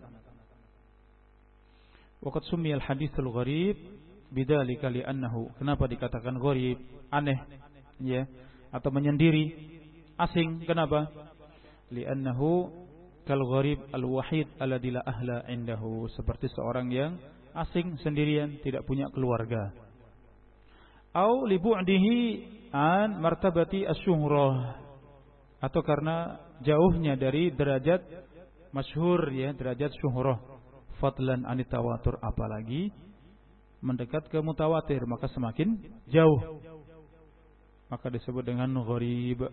Waqad sumiyal haditsul gharib bidzalika li'annahu, kenapa dikatakan gharib, aneh ya, atau menyendiri, asing, kenapa? Li'annahu kal gharib al-wahid alladzi la ahla indahu, seperti seorang yang asing sendirian, tidak punya keluarga. Au li bu'dihi an martabati asy-syuhrah, atau karena jauhnya dari derajat masyhur ya, derajat syuhrah, fadlan anit tawatur, apalagi mendekat ke mutawatir, maka semakin jauh, maka disebut dengan gharib.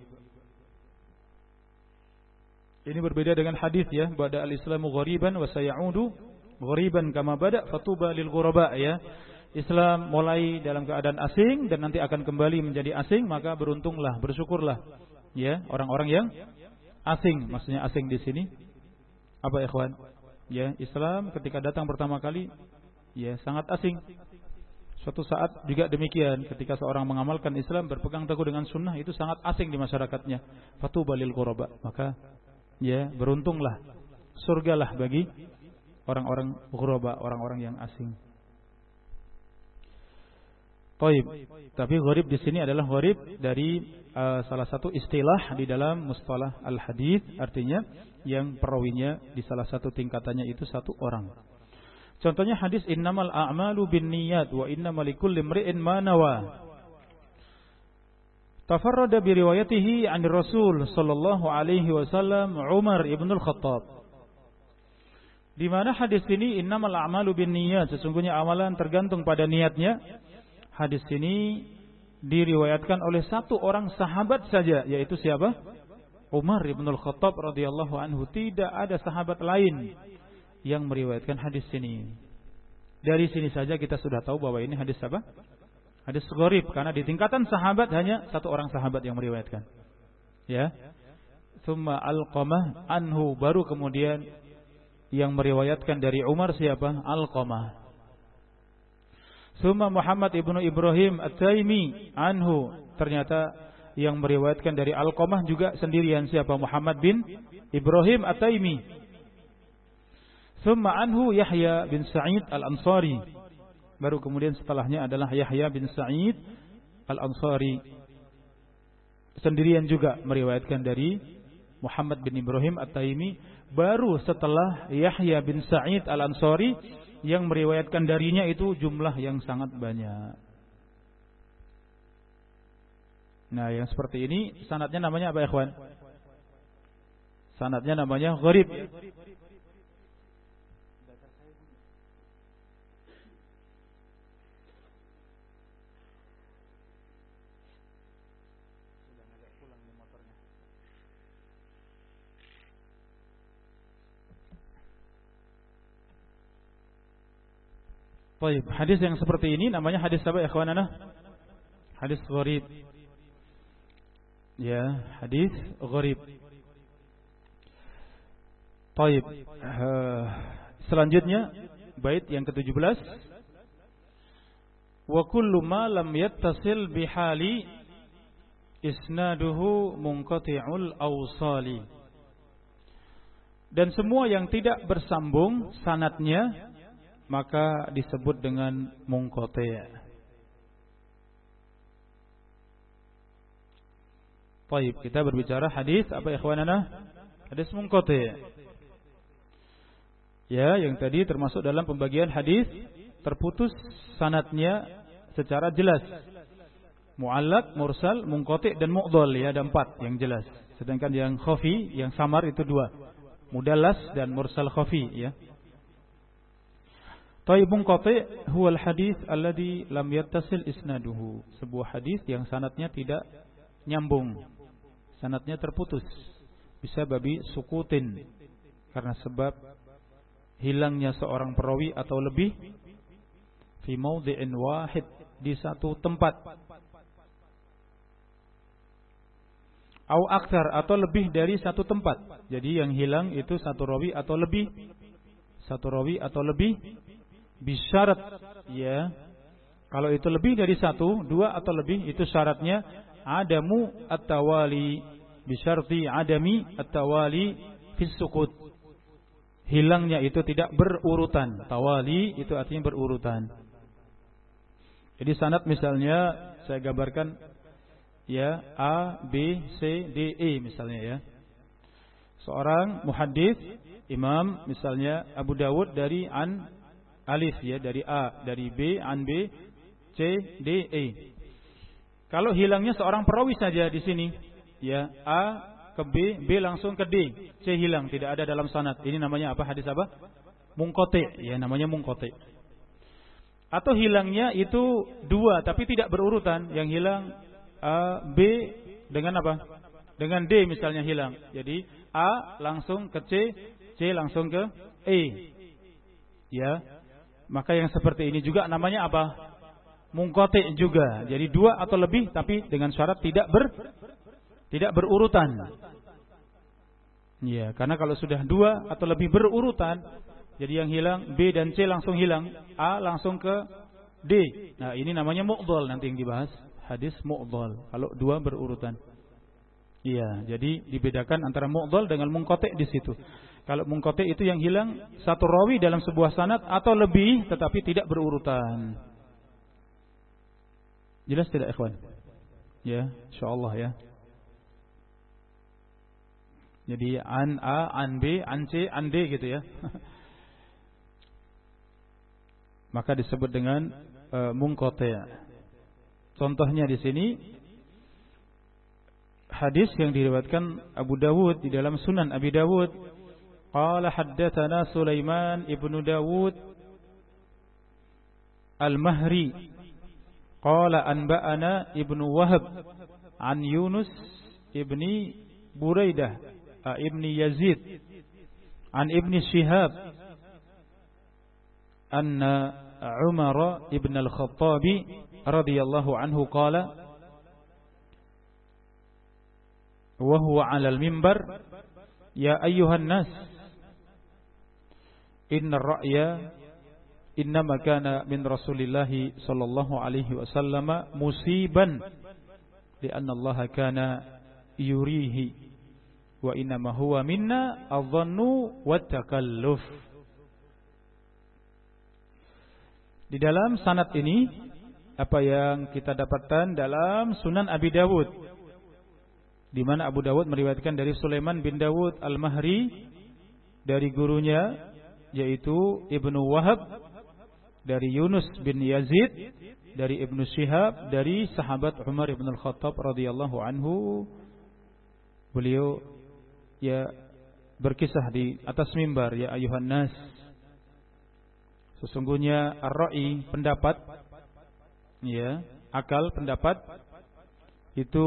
Ini berbeda dengan hadis ya, bada al-islamu ghariban wa sayaudu ghariban kama bada fatuba lil ghuraba ya. Islam mulai dalam keadaan asing dan nanti akan kembali menjadi asing, maka beruntunglah, bersyukurlah ya orang-orang yang asing. Maksudnya asing di sini apa ikhwan? Ya, Islam ketika datang pertama kali ya sangat asing. Suatu saat juga demikian, ketika seorang mengamalkan Islam, berpegang teguh dengan sunnah, itu sangat asing di masyarakatnya. Fatuba lil ghuraba, maka ya beruntunglah, surgalah bagi orang-orang ghuraba, orang-orang yang asing. Taib. Tapi gharib di sini adalah gharib dari salah satu istilah di dalam mustalah al-hadis, artinya yang perawinya di salah satu tingkatannya itu 1 orang. Contohnya hadis innamal a'malu binniyat wa innamal likulli imri'in ma nawa. Tafarrada bi riwayatihi 'an Rasul sallallahu alaihi wasallam Umar ibn al-Khattab. Di mana hadis ini innamal a'malu binniyat, sesungguhnya amalan tergantung pada niatnya. Hadis ini diriwayatkan oleh 1 orang sahabat saja, yaitu siapa? Umar ibn al-Khattab radhiyallahu anhu. Tidak ada sahabat lain yang meriwayatkan hadis ini. Dari sini saja kita sudah tahu bahwa ini hadis apa? Hadis gharib, karena di tingkatan sahabat hanya 1 orang sahabat yang meriwayatkan. Ya. Tsumma Alqamah anhu, baru kemudian yang meriwayatkan dari Umar siapa? Alqamah. Tsumma Muhammad ibnu Ibrahim At-Taimi anhu, ternyata yang meriwayatkan dari Alqamah juga sendirian siapa? Muhammad bin Ibrahim At-Taimi. Tsumma anhu Yahya bin Sa'id Al-Ansari, baru kemudian setelahnya adalah Yahya bin Sa'id Al-Ansari, sendirian juga meriwayatkan dari Muhammad bin Ibrahim At-Taimi. Baru setelah Yahya bin Sa'id Al-Ansari yang meriwayatkan darinya itu jumlah yang sangat banyak. Nah, yang seperti ini sanadnya namanya apa, ikhwan? Sanadnya namanya gharib. Baik, hadis yang seperti ini namanya hadis apa ya ikhwanana? Hadis gharib. Ya, hadis gharib. Baik. Selanjutnya bait yang ke-17. Wa kullu ma lam yattasil bihali isnaduhu munqati'ul awsali. Dan semua yang tidak bersambung sanadnya maka disebut dengan munqati'. Baik, kita berbicara hadis apa ikhwanana? Hadis munqati'. Ya, yang tadi termasuk dalam pembagian hadis terputus sanadnya secara jelas. Mu'allaq, mursal, munqati' dan mu'dhal, ya, ada 4 yang jelas. Sedangkan yang khafi, yang samar itu 2. Mudallas dan mursal khafi, ya. Taib munqati' huwa al-hadis alladhi lam yattasil isnaduhu. Sebuah hadis yang sanadnya tidak nyambung. Sanadnya terputus. Bisa babi sukutin. Karena sebab hilangnya seorang perawi atau lebih fi mawdhi'in wahid, di satu tempat. Au aktsar, atau lebih dari satu tempat. Jadi yang hilang itu satu rawi atau lebih. Satu rawi atau lebih. Bisyarat, ya. Kalau itu lebih dari satu, 2 atau lebih, itu syaratnya adamu at-tawali. Bisyarti adami at-tawali fis sukut. Hilangnya itu tidak berurutan. Tawali itu artinya berurutan. Jadi sanad misalnya saya gambarkan, ya, A, B, C, D, E misalnya, ya. Seorang muhaddits, imam misalnya Abu Dawud dari an alif, ya, dari A, dari B, an B, C, D, E. Kalau hilangnya seorang perawi saja di sini, ya, A ke B, B langsung ke D, C hilang, tidak ada dalam sanad. Ini namanya apa? Hadis apa? Munqati', ya, namanya munqati'. Atau hilangnya itu 2 tapi tidak berurutan. Yang hilang A, B dengan apa? Dengan D misalnya hilang. Jadi A langsung ke C, C langsung ke E. Ya. Maka yang seperti ini juga namanya apa? Munqati' juga. Jadi 2 atau lebih tapi dengan syarat tidak berurutan. Ya, karena kalau sudah 2 atau lebih berurutan, jadi yang hilang B dan C langsung hilang, A langsung ke D. Nah, ini namanya mu'dhal nanti yang dibahas. Hadis mu'dhal kalau 2 berurutan. Iya, jadi dibedakan antara mu'dhal dengan munqati' di situ. Kalau munqati' itu yang hilang satu rawi dalam sebuah sanad atau lebih tetapi tidak berurutan. Jelas tidak, ikhwan? Ya, insyaallah, ya. Jadi an A, an B, an C, an D gitu, ya. Maka disebut dengan munqati'. Contohnya di sini hadis yang diriwayatkan Abu Dawud di dalam Sunan Abi Dawud. Qala haddatsana Sulaiman ibnu Dawud Al-Mahri. Qala anba'ana Ibnu Wahab an Yunus ibni Buraidah ibni Yazid an ibni Shihab anna Umar ibn al-Khattab radhiyallahu anhu qala wa huwa 'ala al-mimbar ya ayyuhan nas inna ar-ra'ya innama kana min Rasulillah sallallahu alaihi wasallam musiban li'anna Allah kana yurihi wa innama huwa minna adh-dhannu wat-takalluf. Di dalam sanad ini apa yang kita dapatkan dalam Sunan Abi Dawud, di mana Abu Dawud meriwayatkan dari Sulaiman bin Dawud Al-Mahri dari gurunya yaitu Ibnu Wahab, dari Yunus bin Yazid, dari Ibnu Shihab, dari sahabat Umar ibn al-Khattab radhiyallahu anhu. Beliau, ya, berkisah di atas mimbar, ya ayuhan nas, sesungguhnya ar-ra'i, pendapat, ya, akal, pendapat itu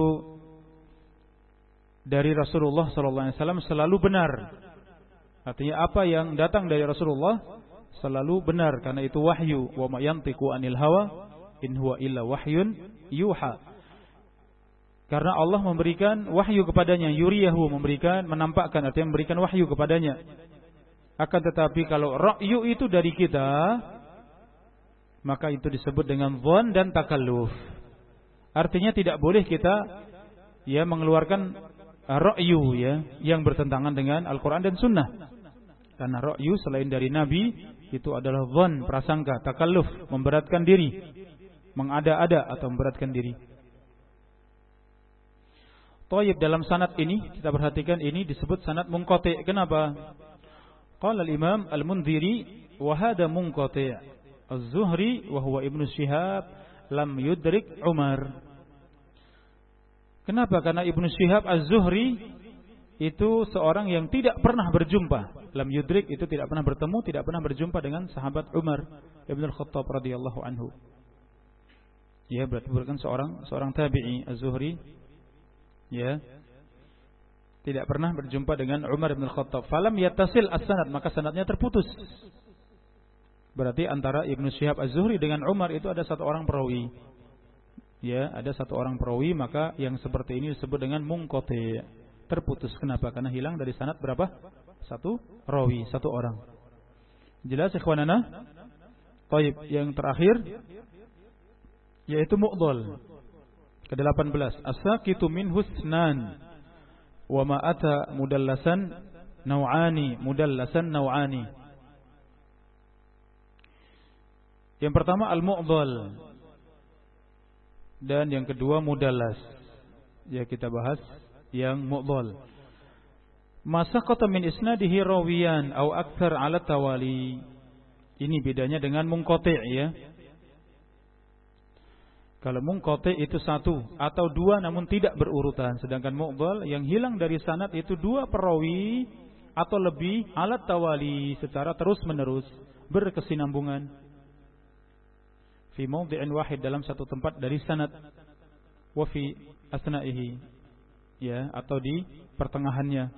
dari Rasulullah SAW selalu benar. Artinya apa yang datang dari Rasulullah selalu benar, karena itu wahyu. Wa ma yantiqu anil hawa in huwa illa wahyun yuha. Karena Allah memberikan wahyu kepadanya, yuriyahu, memberikan, menampakkan, artinya memberikan wahyu kepadanya. Akan tetapi kalau ra'yu itu dari kita, maka itu disebut dengan dhon dan takalluf. Artinya tidak boleh kita, ya, mengeluarkan ra'yu, ya, yang bertentangan dengan Al-Quran dan Sunnah. Karena ra'yu selain dari Nabi itu adalah dhann, prasangka, takalluf, memberatkan diri, mengada-ada atau memberatkan diri. Thayyib, dalam sanad ini kita perhatikan ini disebut sanad munqati'. Kenapa? Qala al-Imam Al-Mundhiri wa hadha munqati' Az-Zuhri wa huwa Ibnu Syihab lam yudrik Umar. Kenapa? Karena Ibnu Syihab Az-Zuhri itu seorang yang tidak pernah berjumpa. Lam yudrik itu tidak pernah bertemu, tidak pernah berjumpa dengan sahabat Umar Ibn Al-Khattab radhiyallahu anhu. Ya, berarti bukan seorang tabi'i Az-Zuhri. Ya, tidak pernah berjumpa dengan Umar bin Khattab. Falam yattasil as-sanad, maka sanadnya terputus. Berarti antara Ibnu Syihab Az-Zuhri dengan Umar itu ada satu orang perawi. Ya, ada satu orang perawi, maka yang seperti ini disebut dengan munqati', terputus. Kenapa? Karena hilang dari sanad berapa? Satu rawi, satu orang. Jelas ikhwanana? Thayyib, yang terakhir yaitu mu'dhal. Ke-18, as-saqitu min husnan wa ma ata mudallasan naw'ani. Yang pertama al-mu'dhal dan yang kedua mudallas. Ya, kita bahas yang mu'dhal. Ma saqata min isnadihi rawiyan aw akthar 'ala tawali. Ini bedanya dengan munqati', ya. Kalau munqati' itu satu atau dua namun tidak berurutan. Sedangkan mu'dhal yang hilang dari sanad itu dua perawi atau lebih alat tawali secara terus menerus berkesinambungan. Fi mawdi'in wahid, dalam satu tempat dari sanad. Wa fi asna'ihi, ya, atau di pertengahannya.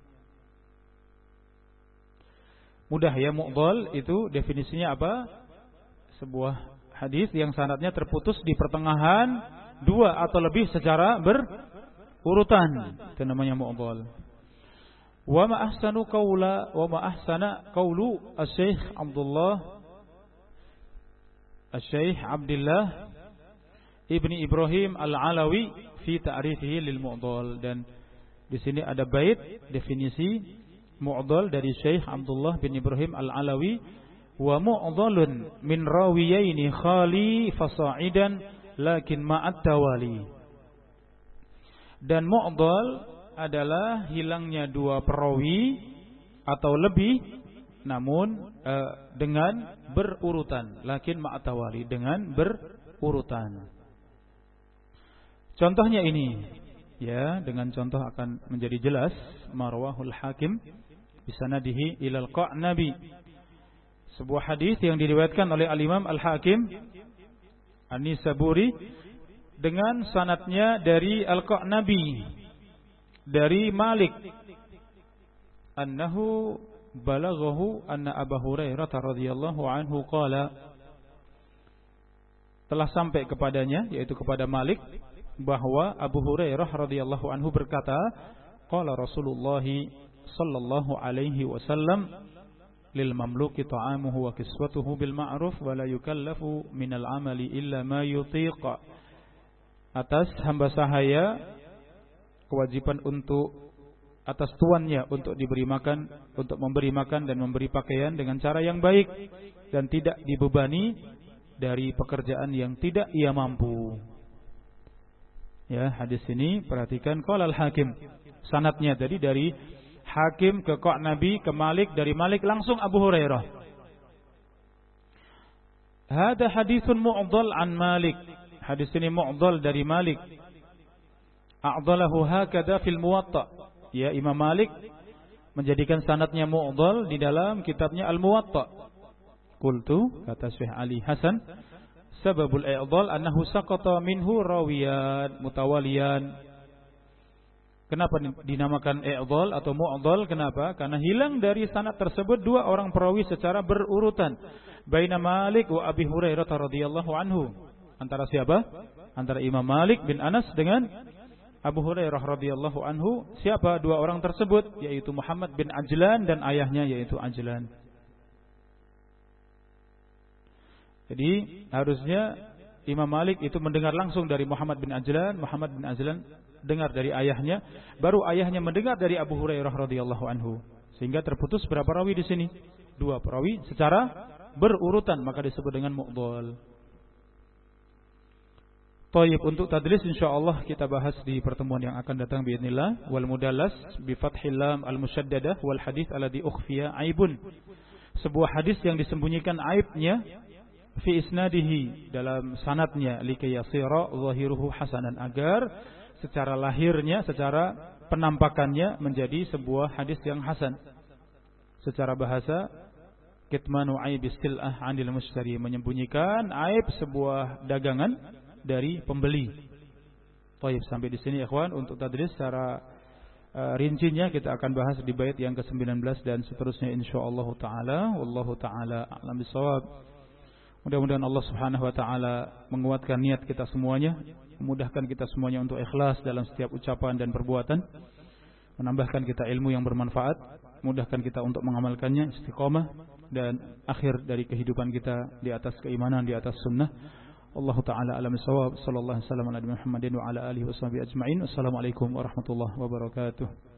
Mudah ya, mu'dhal itu definisinya apa? Sebuah hadis yang sanadnya terputus di pertengahan dua atau lebih secara berurutan, itu namanya mu'dhal. Wa ma ahsana qaulu Asy-Syaikh Abdullah Ibni Ibrahim Al-Alawi fi ta'rifihi lil mu'dhal. Dan di sini ada bait definisi mu'dhal dari Syekh Abdullah bin Ibrahim Al-Alawi. Wa mu'dhalun min rawiyaini khali fasa'idan lakin ma'at tawali. Dan mu'dhal adalah hilangnya dua perawi atau lebih namun dengan berurutan, lakin ma'at tawali, dengan berurutan. Contohnya ini, ya, dengan contoh akan menjadi jelas. Marwahul Hakim bisanadihi ilal Qa'nabi, sebuah hadis yang diriwayatkan oleh Al-Imam Al-Hakim An-Nisaburi dengan sanadnya dari Al-Qa'nabi dari Malik annahu balaghahu anna Abu Hurairah radhiyallahu anhu qala, telah sampai kepadanya, yaitu kepada Malik, bahwa Abu Hurairah radhiyallahu anhu berkata, qala Rasulullah sallallahu alaihi wasallam lil mamluki ta'amuhu wa kiswatuhu bil ma'ruf wa la yukallafu minal amali illa ma yutiq. Atas hamba sahaya kewajiban untuk atas tuannya untuk diberi makan, untuk memberi makan dan memberi pakaian dengan cara yang baik, dan tidak dibebani dari pekerjaan yang tidak ia mampu. Ya, hadis ini perhatikan, qala al-Hakim, sanadnya tadi dari Hakim ke Qa'nabi ke Malik, dari Malik langsung Abu Hurairah. Hada haditsun mu'dhal an Malik. Hadis ini mu'dhal dari Malik. A'dhalahu hakadha fil Muwatta. Ya, Imam Malik menjadikan sanadnya mu'dhal di dalam kitabnya Al-Muwatta. Qultu, kata Syekh Ali Hasan, sababul i'dhal annahu saqata minhu rawiyan mutawaliyan. Kenapa dinamakan i'dhal atau mu'dhal? Kenapa? Karena hilang dari sanad tersebut dua orang perawi secara berurutan. Baina Malik wa Abi Hurairah radhiyallahu anhu. Antara siapa? Antara Imam Malik bin Anas dengan Abu Hurairah radhiyallahu anhu. Siapa dua orang tersebut? Yaitu Muhammad bin Ajlan dan ayahnya yaitu Ajlan. Jadi harusnya Imam Malik itu mendengar langsung dari Muhammad bin Ajlan, Muhammad bin Ajlan dengar dari ayahnya, baru ayahnya mendengar dari Abu Hurairah radhiyallahu anhu. Sehingga terputus berapa rawi di sini? 2 perawi secara berurutan, maka disebut dengan mu'dhal. Tayyib, untuk tadlis insyaallah kita bahas di pertemuan yang akan datang biidznillah. Wal mudallas bi fathil lam al musyaddadah wal hadits alladhi ukhfiya aibun. Sebuah hadis yang disembunyikan aibnya fi isnadihi, dalam sanadnya, likay yasira zahiruhu hasanan, agar secara lahirnya, secara penampakannya menjadi sebuah hadis yang hasan. Secara bahasa, kitmanu aibis sil'ah 'anil mushtari, menyembunyikan aib sebuah dagangan dari pembeli. Baik, sampai di sini ikhwan untuk tadris secara rincinya kita akan bahas di bait yang ke-19 dan seterusnya insyaallah taala. Wallahu taala a'lam bissawab. Mudah-mudahan Allah Subhanahu wa taala menguatkan niat kita semuanya, memudahkan kita semuanya untuk ikhlas dalam setiap ucapan dan perbuatan, menambahkan kita ilmu yang bermanfaat, mudahkan kita untuk mengamalkannya, istiqamah, dan akhir dari kehidupan kita di atas keimanan, di atas sunnah. Allah Ta'ala alam bisawab. Sallallahu alaihi wasallam ala Muhammadin wa ala alihi washabihi ajma'in. Wassalamualaikum warahmatullahi wabarakatuh.